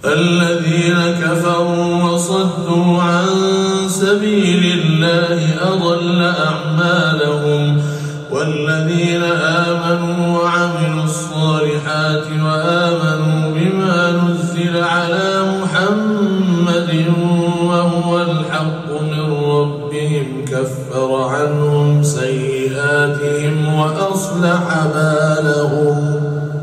الذين كفروا وصدوا عن سبيل الله أضل أعمالهم والذين آمنوا وعملوا الصالحات وآمنوا بما نزل على محمد وهو الحق من ربهم كفر عنهم سيئاتهم وأصلح بالهم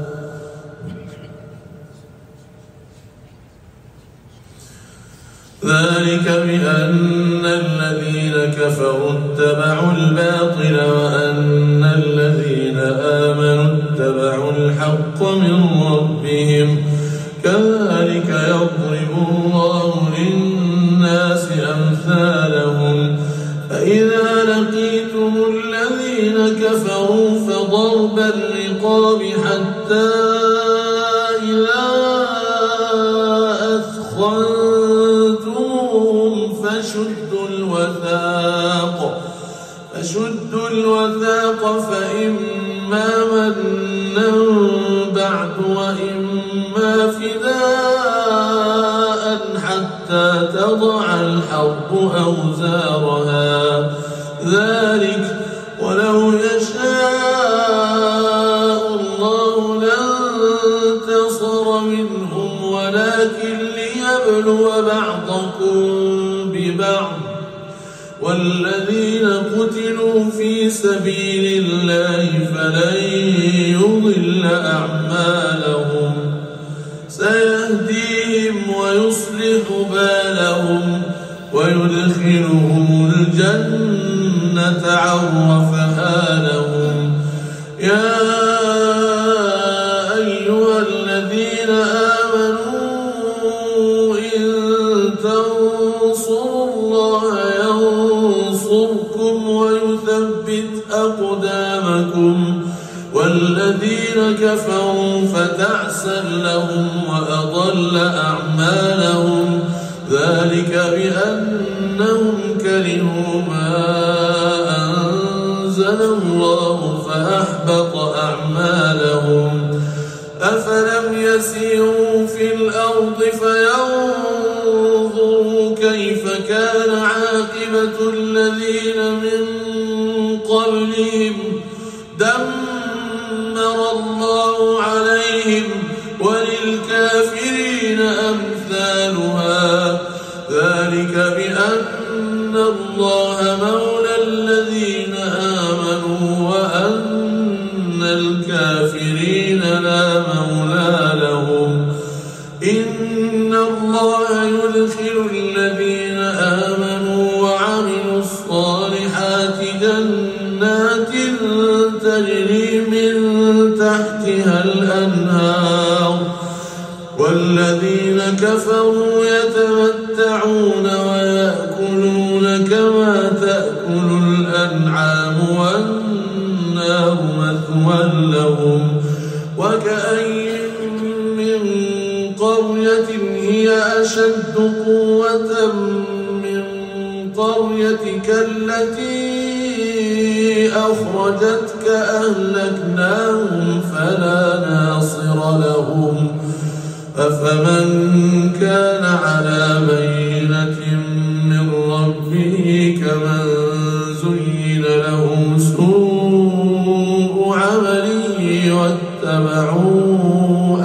ذلك بأن الذين كفروا اتبعوا الباطل وأن الذين آمنوا اتبعوا الحق من ربهم كذلك يضرب الله للناس أمثالهم فإذا لقيتم الذين كفروا فضرب الرقاب حتى إذا أثخنتموهم فشدوا الوثاق فإما منا بعد وإما فداء حتى تضع الحرب أوزارها ذلك ولو يشاء الله لانتصر منهم ولكن ليبلو بعضكم ببعض والذين قتلوا في سبيل الله فلن يضل أعمالهم سيهديهم ويصلح بالهم ويدخلهم الجنة عرفها لهم يا أيها الذين آمنوا إن تنصروا الله ينصركم ويثبت أقدامكم والذين كفروا فتعسا لهم وأضل أعمالهم ذلك بأنهم كرهوا ما أنزل الله فأحبط أعمالهم أفلم يسيروا في الأرض فينظروا كيف كان عاقبة الذين من قبلهم دمر الله عليهم وللكافرين أمثالها ذلك بأن الله مولى الذين آمنوا وأن الكافرين لا مولى لهم إن الله يدخل الذين آمنوا وعملوا الصالحات جنات تجري من تحتها الأنهار والذين كفروا يتمتعون ويأكلون كما تأكل الأنعام والنار مثوى لهم وكأين من قرية هي أشد قوة من قريتك التي أخرجتك أهلكناهم فلا ناصر لهم أفمن كان على بينة من ربه كمن زين له سوء عمله واتبعوا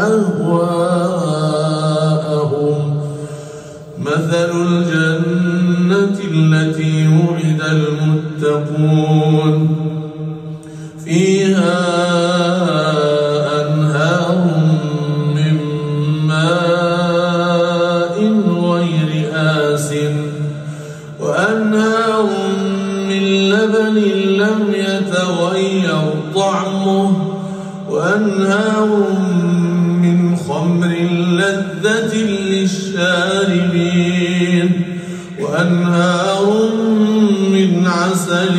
أهواءهم مثل الجنة التي وعد المتقون فيها أنهار من ماء غير آسن وأنهار من لبن لم يتغير طعمه وأنهار من خمر لذة للشاربين وأنهار من عسل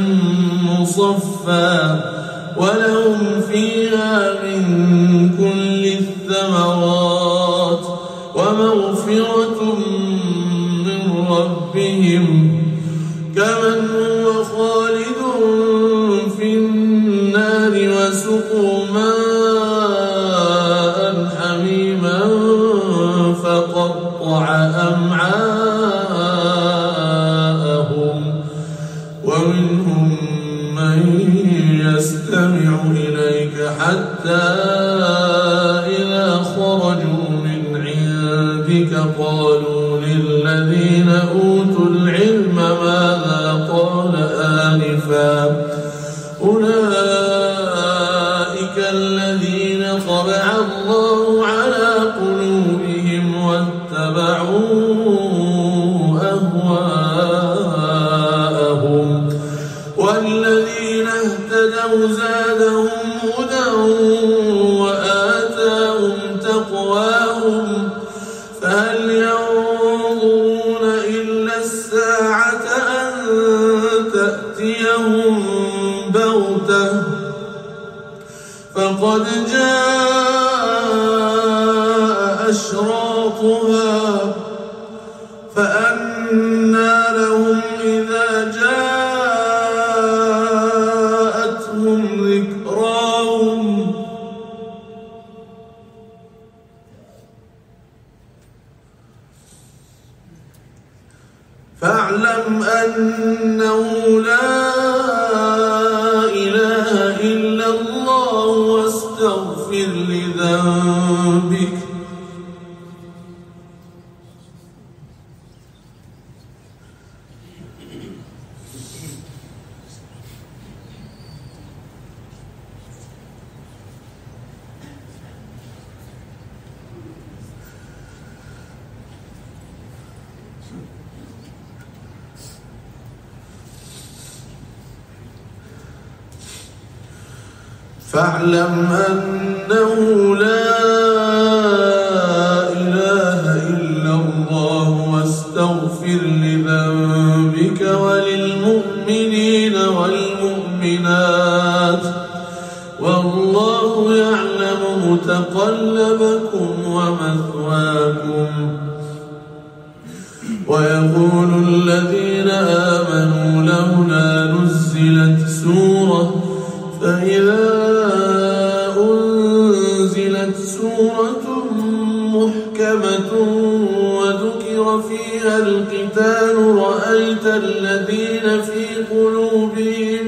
مصفى ولهم فيها من كل الثمرات ومغفرة من ربهم كمن هو خالد في النار وسقوا ماء حميما خرجوا من عندك قالوا للذين أوتوا العلم ماذا قال آنفا أولئك الذين طبع الله على قلوبهم واتبعوا أهواءهم والذين اهتدوا زادهم هدى وآتاهم تقواهم فهل ينظرون إلا الساعة أن تأتيهم بغتة فقد جاء أشراطها فأنى لهم إذا جاءتهم ذكراهم فاعلم أنه لا إله إلا الله واستغفر لذنبك فاعلم أنه لا إله إلا الله واستغفر لذنبك وللمؤمنين والمؤمنات والله يعلم متقلبكم ومثواكم ويقول الذين آمنوا لولا نزلت سورة فإذا أنزلت سورة محكمة وذكر فيها القتال رأيت الذين في قلوبهم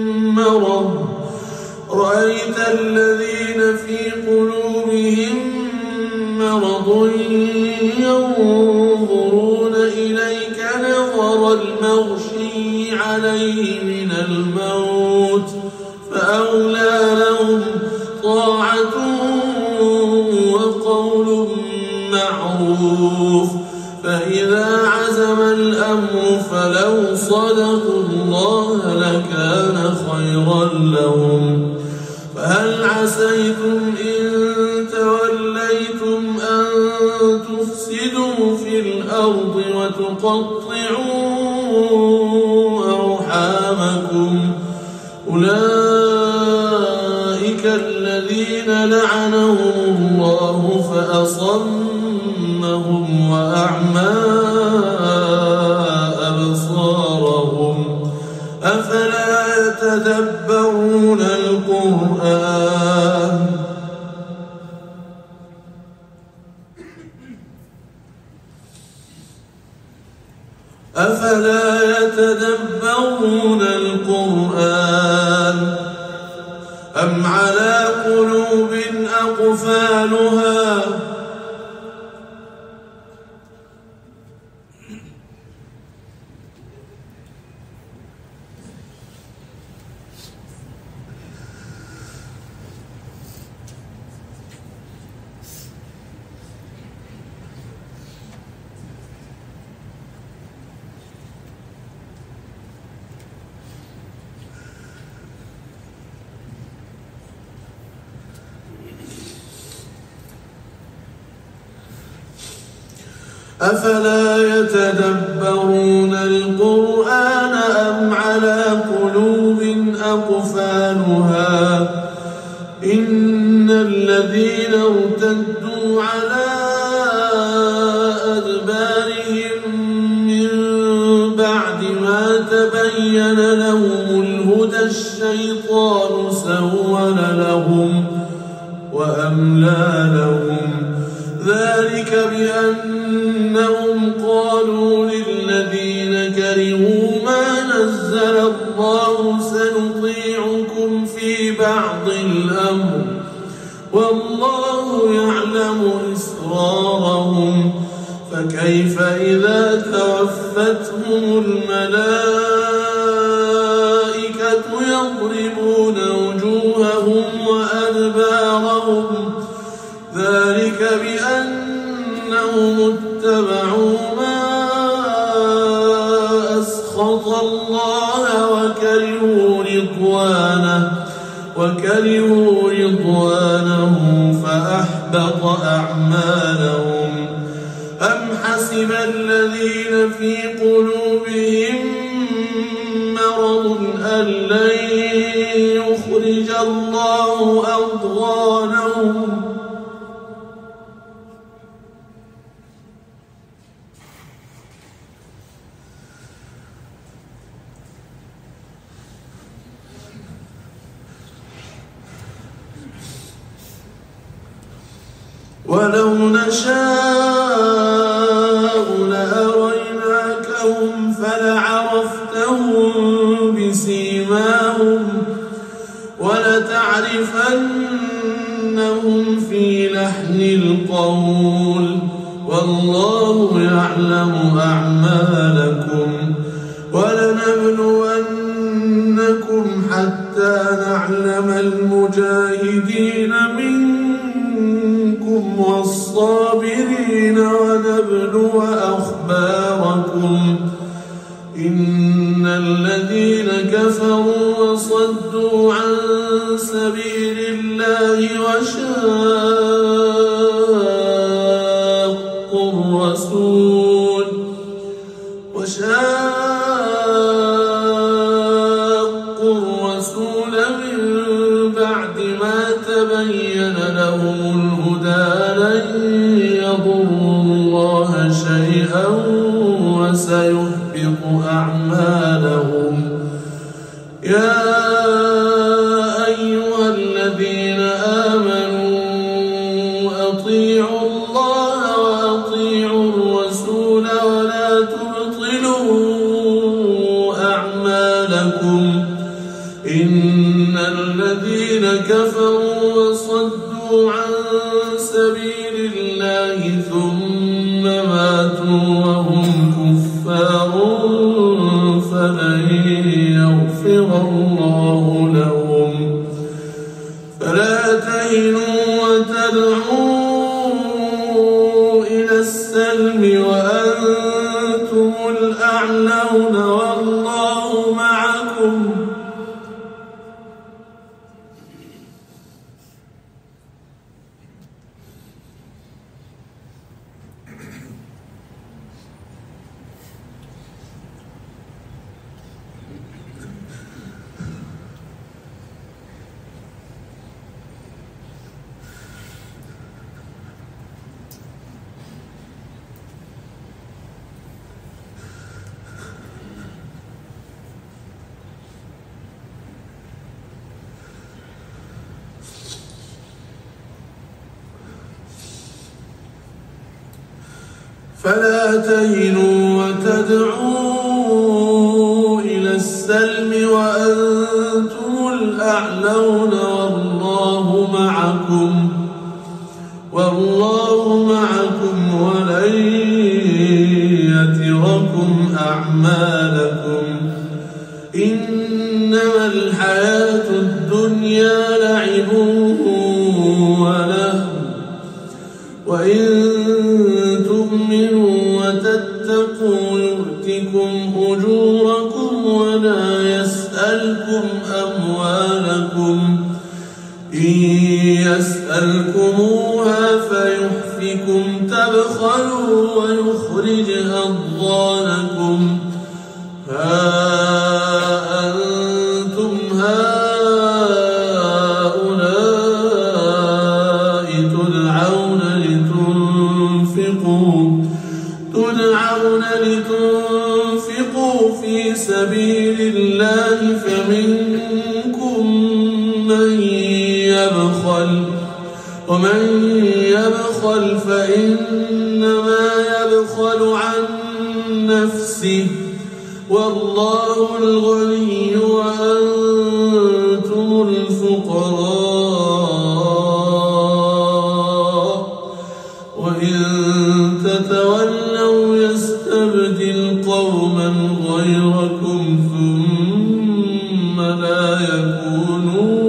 مرض ينظرون إليك نظر المغشي عليه من الموت فأولى لهم طاعة وقول معروف فإذا عزم الأمر فلو صدقوا الله لكان خيرا لهم فهل عسيتم إن توليتم أن تفسدوا في الأرض وتقطعوا أرحامكم أولئك الذين لعنهم الله فأصمهم وأعمى أبصارهم أفلا يتدبرون القرآن أم على قلوب أقفالها أفلا يتدبرون القرآن أم على قلوب أقفالها إن الذين ارتدوا على أدبارهم من بعد ما تبين لهم الهدى الشيطان سول لهم وأملى لهم ذلك بأنهم قالوا للذين كرهوا ما نزل الله سنطيعكم في بعض الأمر والله يعلم إسرارهم فكيف إذا توفتهم الملائكة يضربون وجوههم وأدبارهم ذلك بأنهم اتبعوا ما أسخط الله وكرهوا رضوانه فأحبط أعمالهم أم حسب الذين في قلوبهم مرض أن لن يخرج الله أضغانهم ولو نشاء لأريناكهم فلعرفتهم بسيماهم ولتعرفنهم في لحن القول والله يعلم أعمالكم ولنبلونكم حتى نعلم المجاهدين منكم والصابرين ونبلو أخباركم إن الذين كفروا وصدوا عن سبيل الله وشاقوا الرسول من بعد ما تبين لهم الهدى لن يضروا الله شيئا وسيحبط أعمالهم يا أيها الذين آمنوا أطيعوا الله وأطيعوا الرسول ولا تبطلوا أعمالكم إن الذين كفروا وصدوا عن سبيل الله ثم ماتوا وهم كفار فلن يغفر الله لهم فلا تهنوا وتدعوا إلى السلم وأنتم الأعلون والله معكم فلا تهنوا وتدعوا إلى السلم وأنتم الأعلون والله معكم ولن يتركم أعمالكم إنما الحياة الدنيا لعب ولهو وإن تؤمنوا وتتقوا يؤتكم أجوركم ولا يسألكم أموالكم إن يسألكموها فيحفكم تبخلوا ويخرج أضغانكم ها أنتم هؤلاء تدعون لتنفقوا في سبيل الله فمنكم من يبخل ومن يبخل فإنما يبخل عن نفسه والله الغني وأنتم الفقراء تتولوا يستبدل قوما غيركم ثم لا يكونوا